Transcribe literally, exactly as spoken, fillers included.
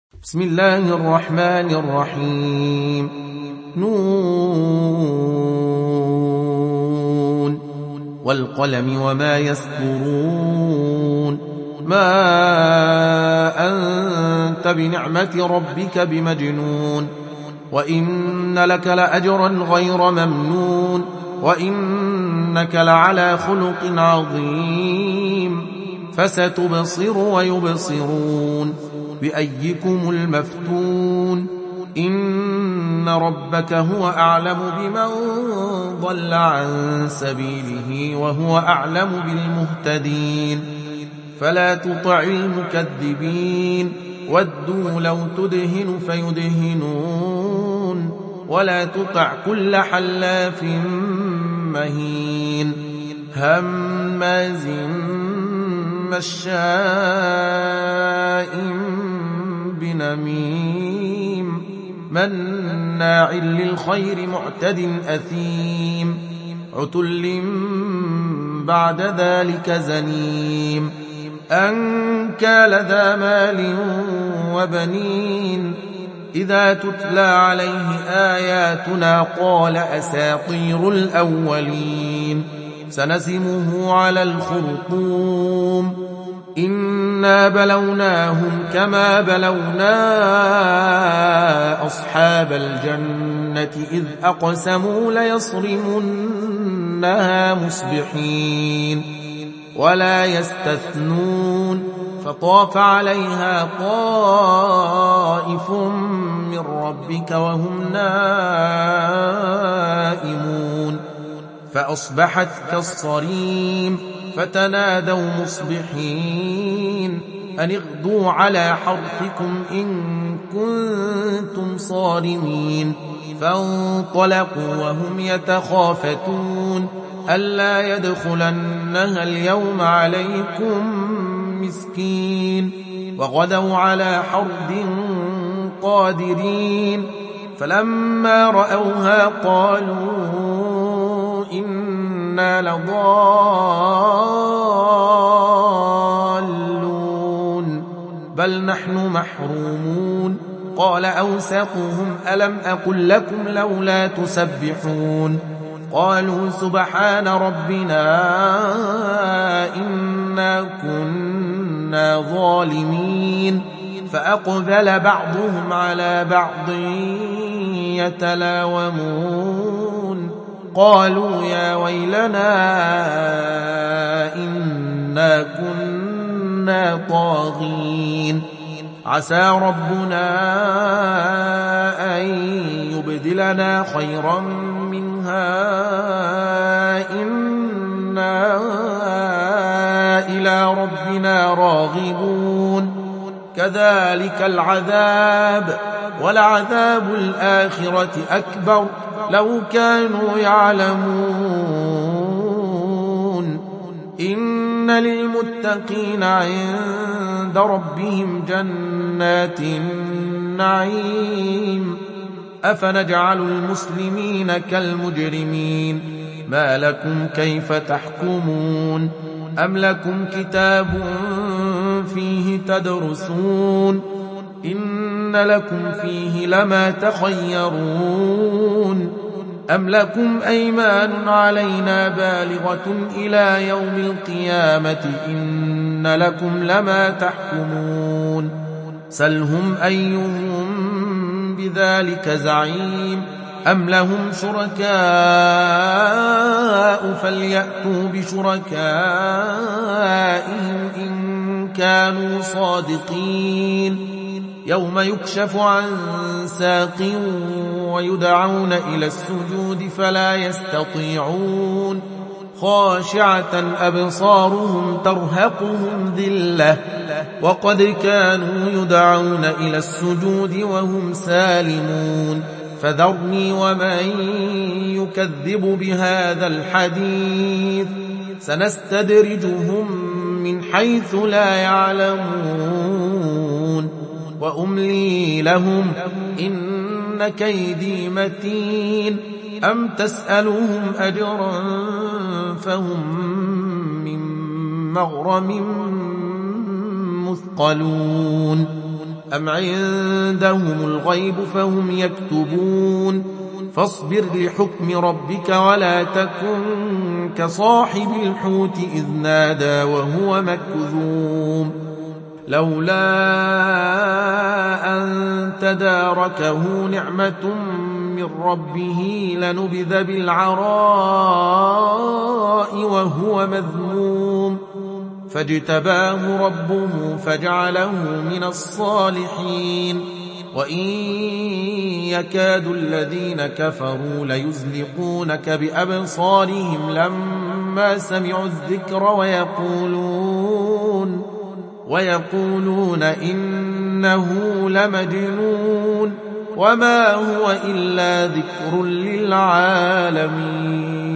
بسم الله الرحمن الرحيم. نون والقلم وما يسطرون. ما أنت بنعمة ربك بمجنون، وإن لك لأجرا غير ممنون، وإنك لعلى خلق عظيم. فستبصر ويبصرون بأيكم المفتون. إن ربك هو أعلم بمن ضل عن سبيله وهو أعلم بالمهتدين. فلا تطع المكذبين، ودوا لو تدهن فيدهنون، ولا تطع كل حلاف مهين هماز مشاء بنميم مناع للخير معتد أثيم عتل بعد ذلك زنيم أن كان ذا مال وبنين. إذا تتلى عليه آياتنا قال أساطير الأولين. سنسمه على الخرطوم. إنا بلوناهم كما بلونا أصحاب الجنة إذ أقسموا ليصرمنها مصبحين ولا يستثنون. فطاف عليها طائف من ربك وهم نائمون فأصبحت كالصريم. فتنادوا مصبحين أن اغدوا على حرثكم إن كنتم صارمين. فانطلقوا وهم يتخافتون ألا يدخلنها اليوم عليكم مسكين. وغدوا على حرد قادرين. فلما رأوها قالوا إنا لضالون بل نحن محرومون. قال أوسطهم ألم أقل لكم لولا تسبحون. قالوا سبحان ربنا إنا كنا ظالمين. فأقبل بعضهم على بعض يتلاومون قالوا يا ويلنا إنا كنا طاغين. عسى ربنا أن يبدلنا خيرا منها إنا إلى ربنا راغبون. كذلك العذاب ولعذاب الآخرة أكبر لو كانوا يعلمون. إن للمتقين عند ربهم جنات النعيم. أفنجعل المسلمين كالمجرمين ما لكم كيف تحكمون. أم لكم كتاب فيه تدرسون إن لكم فيه لما تخيرون. أم لكم أيمان علينا بالغة إلى يوم القيامة إن لكم لما تحكمون. سلهم أيهم بذلك زعيم. أم لهم شركاء فليأتوا بشركائهم إن كانوا صادقين. يوم يكشف عن ساق ويدعون إلى السجود فلا يستطيعون. خاشعة أبصارهم ترهقهم ذلة وقد كانوا يدعون إلى السجود وهم سالمون. فذرني ومن يكذب بهذا الحديث سنستدرجهم من حيث لا يعلمون وأملي لهم إن كيدي متين. أم تسألهم أجرا فهم من مغرم مثقلون. أم عندهم الغيب فهم يكتبون فاصبر لحكم ربك ولا تكن كصاحب الحوت إذ نادى وهو مكذوم لولا أن تداركه نعمة من ربه لنبذ بالعراء وهو مذموم فاجتباه ربه فجعله من الصالحين وإن يكاد الذين كفروا ليزلقونك بأبصارهم لما سمعوا الذكر ويقولون ويقولون إنه لمجنون وما هو إلا ذكر للعالمين